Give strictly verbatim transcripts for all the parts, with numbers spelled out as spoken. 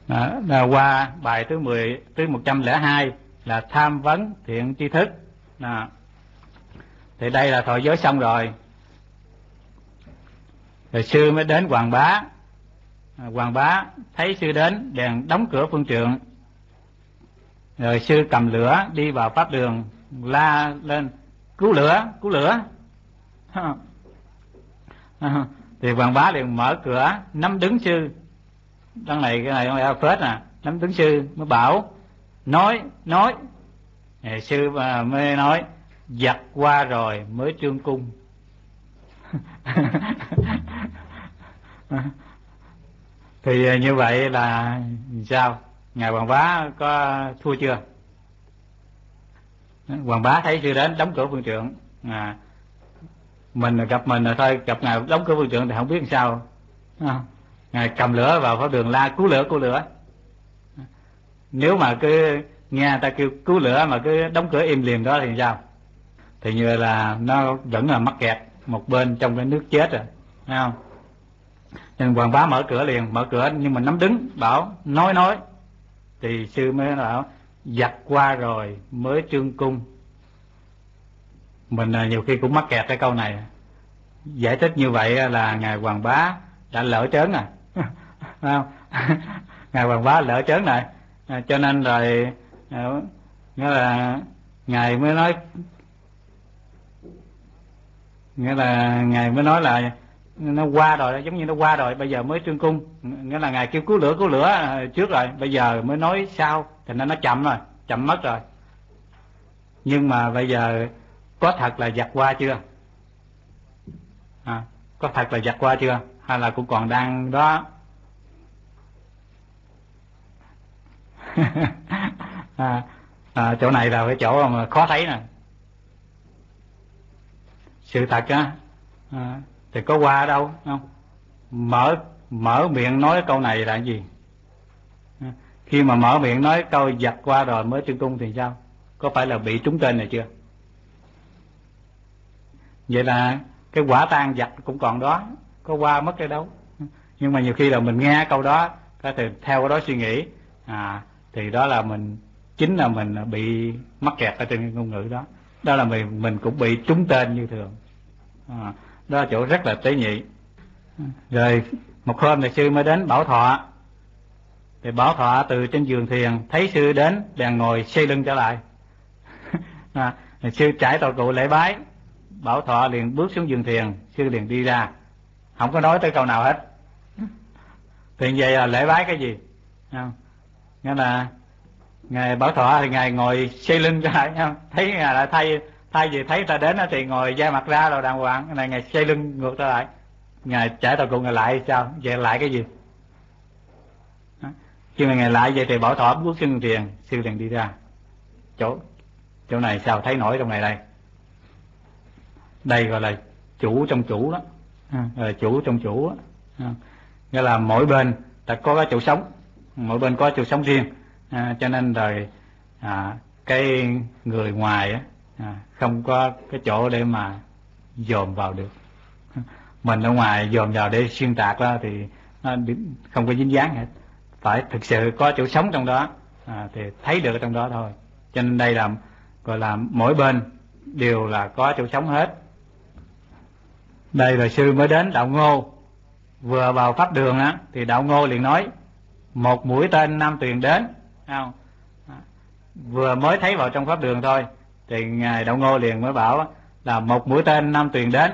Đó, là qua bài thứ mười thứ một trăm lẻ hai là tham vấn thiện tri thức. Đó. Thì đây là thọ giới xong rồi. Rồi sư mới đến Hoàng Bá. Hoàng Bá thấy sư đến bèn đóng cửa phương trượng. Rồi sư cầm lửa đi vào pháp đường, la lên cứu lửa, cứu lửa. Thì Hoàng Bá liền mở cửa nắm đứng sư. Đằng này cái này không phết nè, nắm đứng sư mới bảo nói nói. Thì sư mới nói giặt qua rồi mới trương cung. Thì như vậy là sao? Ngài Hoàng Bá có thua chưa? Hoàng Bá thấy sư đến đóng cửa phương trượng, à, mình gặp mình rồi thôi, gặp ngài đóng cửa phương trượng thì không biết làm sao. À, ngài cầm lửa vào pháp đường la cứu lửa, cứu lửa. Nếu mà cứ nghe người ta kêu cứu lửa mà cứ đóng cửa im lìm đó thì sao? Thì như là nó vẫn là mắc kẹt một bên trong cái nước chết rồi, thấy không? Nên Hoàng Bá mở cửa liền, mở cửa nhưng mà nắm đứng bảo nói nói. Thì sư mới bảo giặt qua rồi mới trương cung. Mình nhiều khi cũng mắc kẹt cái câu này. Giải thích như vậy là ngài Hoàng Bá đã lỡ trớn rồi. Không? Ngài Hoàng Bá lỡ trớn rồi, à, cho nên rồi nghĩa là ngài mới nói, nghĩa là ngài mới nói là nó qua rồi, giống như nó qua rồi bây giờ mới trương cung. Nghĩa là ngài kêu cứu lửa, cứu lửa trước rồi, bây giờ mới nói sau, thì nên nó chậm rồi, chậm mất rồi. Nhưng mà bây giờ có thật là giặt qua chưa? À, có thật là giặt qua chưa? Hay là cũng còn đang đó? à, à, chỗ này là cái chỗ mà khó thấy nè. Sự thật á, à, thì có qua ở đâu không? Mở mở miệng nói câu này là cái gì? À, khi mà mở miệng nói câu giặt qua rồi mới trương cung thì sao? Có phải là bị trúng tên này chưa? Vậy là cái quả tan giặt cũng còn đó, có qua mất cái đâu. Nhưng mà nhiều khi là mình nghe câu đó, có thể theo cái đó suy nghĩ, à, thì đó là mình, chính là mình bị mắc kẹt ở trên cái ngôn ngữ đó. Đó là mình mình cũng bị trúng tên như thường. À, đó là chỗ rất là tế nhị. Rồi một hôm thì sư mới đến Bảo Thọ. Thì Bảo Thọ từ trên giường thiền thấy sư đến bèn ngồi xoay lưng trở lại. À, sư trải tọa cụ lễ bái. Bảo Thọ liền bước xuống giường thiền, sư liền đi ra, không có nói tới câu nào hết. Thì vậy là lễ bái cái gì? Không? Nghĩa là ngài Bảo Thọ thì ngài ngồi xoay lưng trở lại, không? Thấy ngài lại thay thay vì thấy ta đến thì ngồi da mặt ra rồi đàng hoàng, cái này ngài xoay lưng ngược trở lại, ngài trải tọa cụ ngài lại sao? Vậy lại cái gì? Khi mà ngài lại vậy thì Bảo Thọ bước xuống giường thiền, sư liền đi ra. Chỗ chỗ này sao thấy nổi trong này đây? Đây gọi là chủ trong chủ đó, à, chủ trong chủ đó. À, nghĩa là mỗi bên ta có cái chỗ sống, mỗi bên có chỗ sống riêng, à, cho nên rồi à, cái người ngoài á, à, không có cái chỗ để mà dồn vào được. Mình ở ngoài dồn vào để xuyên tạc đó thì nó không có dính dáng hết. Phải thực sự có chỗ sống trong đó, à, thì thấy được ở trong đó thôi. Cho nên đây là gọi là mỗi bên đều là có chỗ sống hết. Đây là sư mới đến Đạo Ngô. Vừa vào pháp đường á thì Đạo Ngô liền nói một mũi tên Nam Tuyền đến, không? Vừa mới thấy vào trong pháp đường thôi thì ngài Đạo Ngô liền mới bảo là một mũi tên Nam Tuyền đến.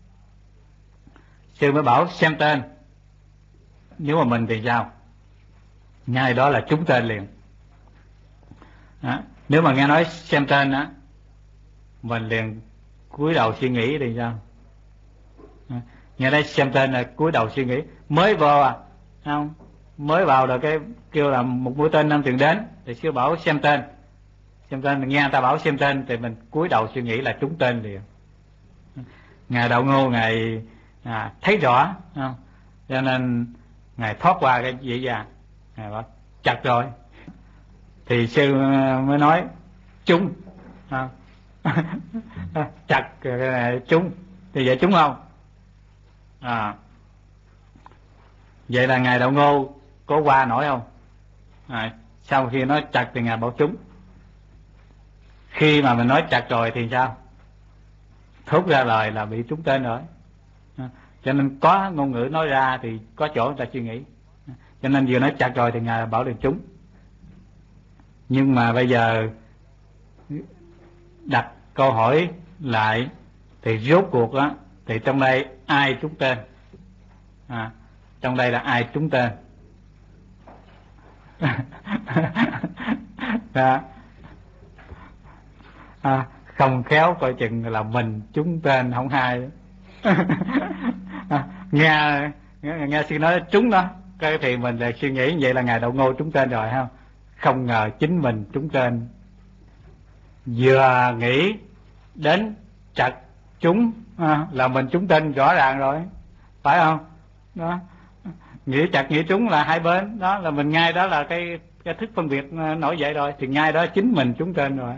Sư mới bảo xem tên. Nếu mà mình thì sao? Ngay đó là trúng tên liền. Đó. Nếu mà nghe nói xem tên á, mình liền cúi đầu suy nghĩ thì sao? Nghe đây xem tên là cúi đầu suy nghĩ, mới vào à, không? Mới vào rồi cái kêu là một mũi tên Nam Tuyền đến thì sư bảo xem tên. Xem tên, nghe người ta bảo xem tên thì mình cúi đầu suy nghĩ là trúng tên liền. Ngài Đạo Ngô ngài à, thấy rõ, không? Cho nên ngài thoát qua cái dễ dàng, ngài bảo chặt rồi. Thì sư mới nói trúng, không? Chặt cái này trúng thì vậy trúng không? À, vậy là ngài Đạo Ngô có qua nổi không? à, sau khi nói chặt thì Ngài bảo trúng. Khi mà mình nói chặt rồi thì sao? Thốt ra lời là bị trúng tên rồi. À, cho nên có ngôn ngữ nói ra thì có chỗ người ta suy nghĩ. À, cho nên vừa nói chặt rồi thì Ngài bảo được trúng. Nhưng mà bây giờ đặt câu hỏi lại thì rốt cuộc á, thì trong đây ai trúng tên? À, trong đây là ai trúng tên? à, à, không khéo coi chừng là mình trúng tên không hay. à, nghe, nghe nghe sư nói trúng đó, cái thì mình lại suy nghĩ vậy là Ngài Đạo Ngô trúng tên rồi không? Không ngờ chính mình trúng tên. Vừa nghĩ đến chặt trúng à, là mình trúng tên rõ ràng rồi, phải không? Đó, nghĩ chặt nghĩ trúng là hai bên, đó là mình ngay đó là cái cái thức phân biệt nổi dậy rồi, thì ngay đó chính mình trúng tên rồi.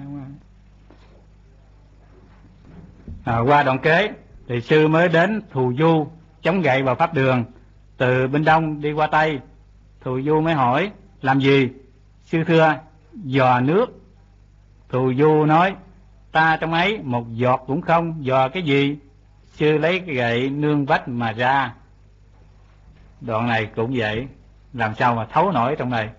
À, qua đoạn kế thì sư mới đến Thù Du chống gậy vào pháp đường, từ bên đông đi qua tây. Thù Du mới hỏi làm gì? Sư thưa dò nước. Thù Du nói ta trong ấy một giọt cũng không. Dò cái gì? Sư lấy cái gậy nương vách mà ra. Đoạn này cũng vậy, làm sao mà thấu nổi trong này.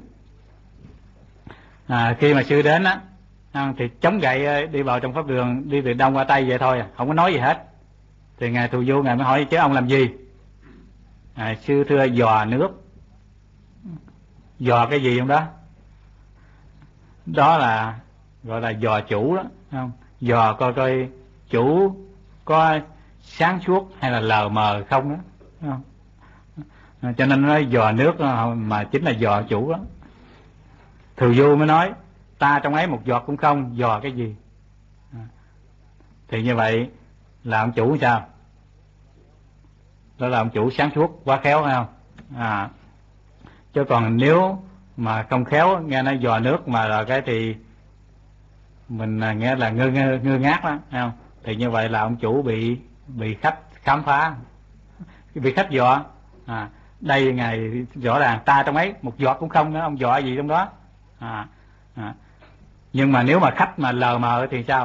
À, khi mà sư đến á thì chống gậy đi vào trong pháp đường, đi từ đông qua tây vậy thôi, không có nói gì hết. Thì ngài Thù Du ngài mới hỏi chứ ông làm gì? À, sư thưa dò nước. Dò cái gì trong đó? Đó là gọi là dò chủ đó, không? Dò coi coi chủ có sáng suốt hay là lờ mờ không đó, không? À, cho nên nó nói dò nước mà chính là dò chủ đó. Thù Du mới nói ta trong ấy một giọt cũng không. Dò cái gì? À, thì như vậy là ông chủ sao? Đó là ông chủ sáng suốt quá khéo, phải không? À, chứ còn nếu mà không khéo nghe nói dò nước mà là cái thì mình nghe là ngơ ngơ ngơ ngác đó, phải không? Thì như vậy là ông chủ bị bị khách khám phá, bị khách dò. À, đây ngài rõ ràng ta trong ấy một giọt cũng không nữa, ông dò gì trong đó? À, à. Nhưng mà nếu mà khách mà lờ mờ thì sao?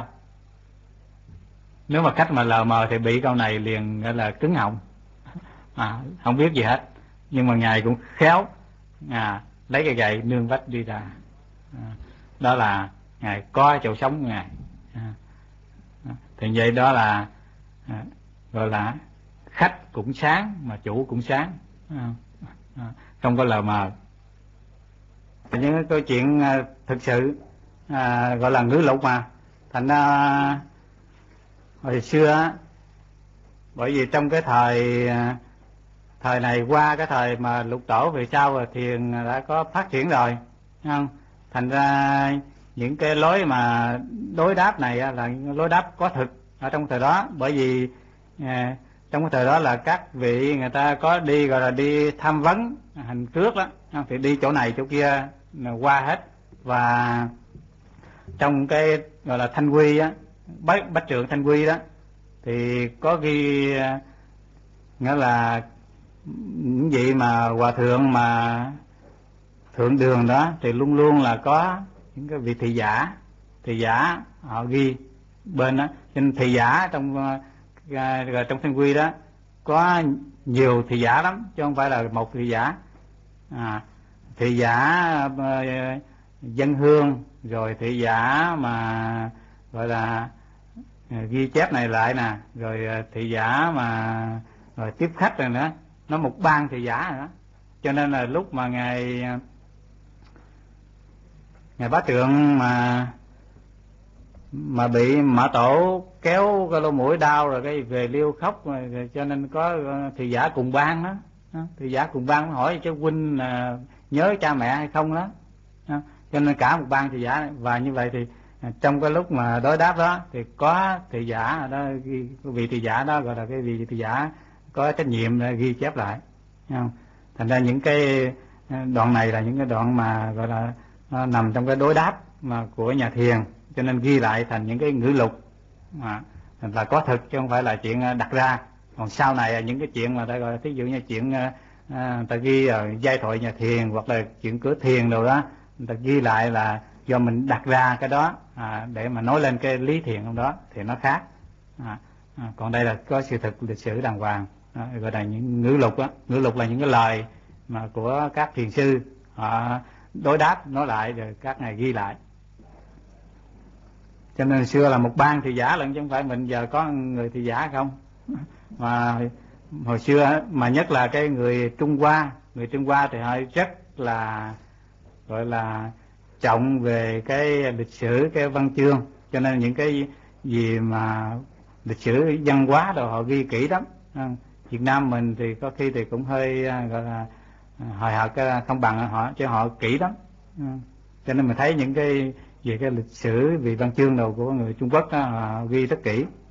Nếu mà khách mà lờ mờ thì bị câu này liền gọi là cứng họng, à, không biết gì hết. Nhưng mà ngài cũng khéo, à, lấy cái gậy nương vách đi ra. À, đó là ngài có chỗ sống của ngài. À, thì vậy đó là à, gọi là khách cũng sáng mà chủ cũng sáng, à, à, không có lờ mờ. Những cái câu chuyện à, thực sự à, gọi là ngữ lục mà thành ra hồi xưa, bởi vì trong cái thời thời này qua cái thời mà lục tổ về sau rồi thiền đã có phát triển rồi, không? Thành ra những cái lối mà đối đáp này là lối đáp có thực ở trong thời đó. Bởi vì à, trong cái thời đó là các vị người ta có đi gọi là đi tham vấn hành cước đó, thì đi chỗ này chỗ kia qua hết. Và trong cái gọi là thanh quy á, bách, bách trượng thanh quy đó thì có ghi nghĩa là những vị mà hòa thượng mà thượng đường đó thì luôn luôn là có những cái vị thị giả, thị giả họ ghi bên đó. Nên thị giả trong uh, trong thanh quy đó có nhiều thị giả lắm, chứ không phải là một thị giả. À, thị giả uh, dân hương, rồi thị giả mà gọi là uh, ghi chép này lại nè, rồi uh, thị giả mà rồi tiếp khách rồi nữa, nó một ban thị giả rồi đó. Cho nên là lúc mà ngài ngài Bá Trượng mà mà bị Mã Tổ kéo cái lỗ mũi đau rồi cái về liêu khóc rồi, rồi cho nên có thị giả cùng ban đó, đó. Thị giả cùng ban hỏi chứ huynh là nhớ cha mẹ hay không đó, đó. Cho nên cả một ban thị giả. Và như vậy thì trong cái lúc mà đối đáp đó thì có thị giả đó, vị thị giả đó gọi là cái vị thị giả có trách nhiệm ghi chép lại, không? Thành ra những cái đoạn này là những cái đoạn mà gọi là nó nằm trong cái đối đáp mà của nhà thiền, cho nên ghi lại thành những cái ngữ lục mà là có thực chứ không phải là chuyện đặt ra. Còn sau này những cái chuyện mà ta gọi là thí dụ như chuyện à, người ta ghi ở giai thoại nhà thiền hoặc là chuyện cửa thiền đâu đó, người ta ghi lại là do mình đặt ra cái đó à, để mà nói lên cái lý thiền trong đó thì nó khác. à, à, còn đây là có sự thực lịch sử đàng hoàng, à, gọi là những ngữ lục á. Ngữ lục là những cái lời mà của các thiền sư họ đối đáp nói lại rồi các ngài ghi lại. Cho nên xưa là một ban thị giả lận chứ không phải mình giờ có người thị giả không. Mà hồi xưa mà nhất là cái người Trung Hoa, người Trung Hoa thì họ rất là gọi là trọng về cái lịch sử, cái văn chương, cho nên những cái gì mà lịch sử văn hóa đồ họ ghi kỹ lắm. Việt Nam mình thì có khi thì cũng hơi gọi là hồi hộp không bằng họ, chứ họ kỹ lắm. Cho nên mình thấy những cái về cái lịch sử, về văn chương đồ của người Trung Quốc đó, họ ghi rất kỹ.